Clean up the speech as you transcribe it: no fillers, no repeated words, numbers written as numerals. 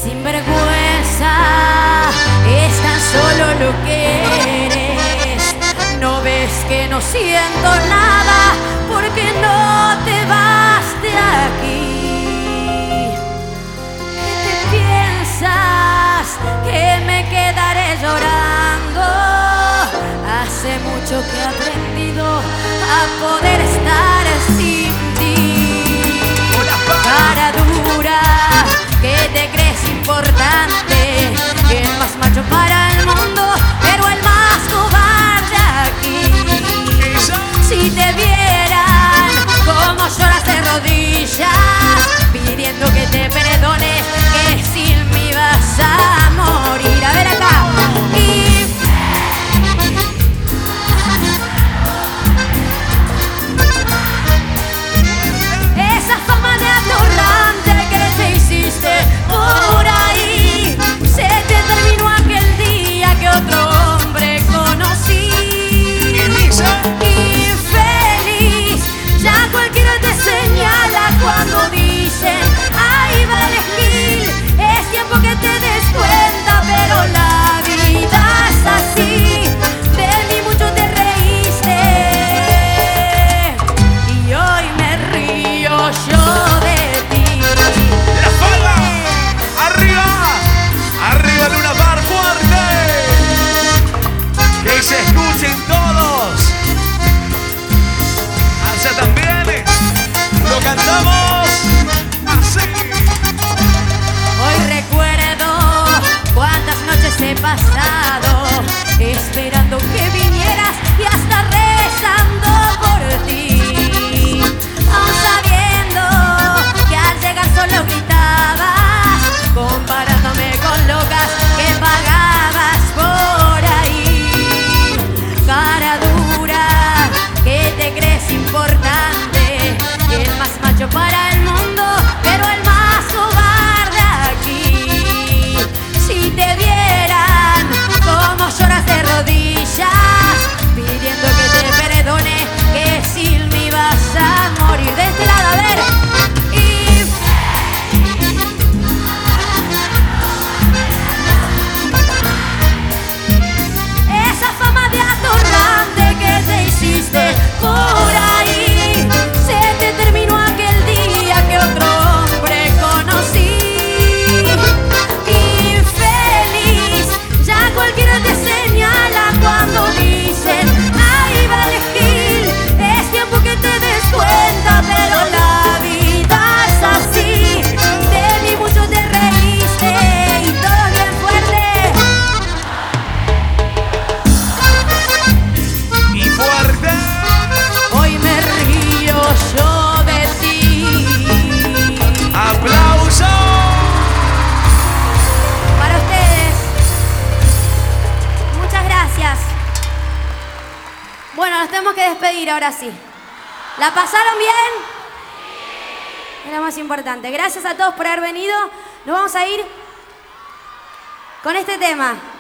sin vergüenza, es tan solo lo que eres. No ves que no siento nada porque no te vas de aquí. ¿Qué te piensas? ¿Que me quedaré llorando? Hace mucho que he aprendido a poder estar sin ti. Cara dura, que te crees importante, el más macho para el mundo, pero el más cobarde aquí. Si te vieran como lloras de rodillas, pidiendo que te perdone, que sin mí vas a morir. A ver acá. Esa fama de atorrante que te hiciste por ahí, se te terminó aquel día que otro hombre conocí. Infeliz, ya cualquiera te señala cuando dicen ahí va el Gil. Es tiempo que te des cuenta, pero la vida es así. De mí mucho te reíste y hoy me río yo de ti. ¡La palma! ¡Arriba! ¡Arriba Luna Park fuerte! ¡Que se escuchen todos! Allá también lo cantamos así. Hoy recuerdo cuántas noches he pasado esperando que vinieras y hasta rezando por ti, aún sabiendo que al llegar solo gritabas, comparándome con locas que pagabas por ahí. Cara dura, que te crees importante y el más macho para el mundo, pero el más cobarde aquí. Si te vieran como lloras de rodillas, pidiendo que te perdone, que sin mí vas a morir. De este lado, a ver. Esa fama de atorrante que te hiciste por ahí, se te terminó aquel día que otro hombre conocí. Infeliz, ya cualquiera te señala cuando dicen ahí va el Gil. Es tiempo que te des cuenta, pero la vida es así. De mí mucho te reíste y todo bien fuerte. Y fuerte. Hoy me río yo de ti. ¡Aplauso! Para ustedes. Muchas gracias. Bueno, nos tenemos que despedir ahora sí. ¿La pasaron bien? Es lo más importante. Gracias a todos por haber venido. Nos vamos a ir con este tema.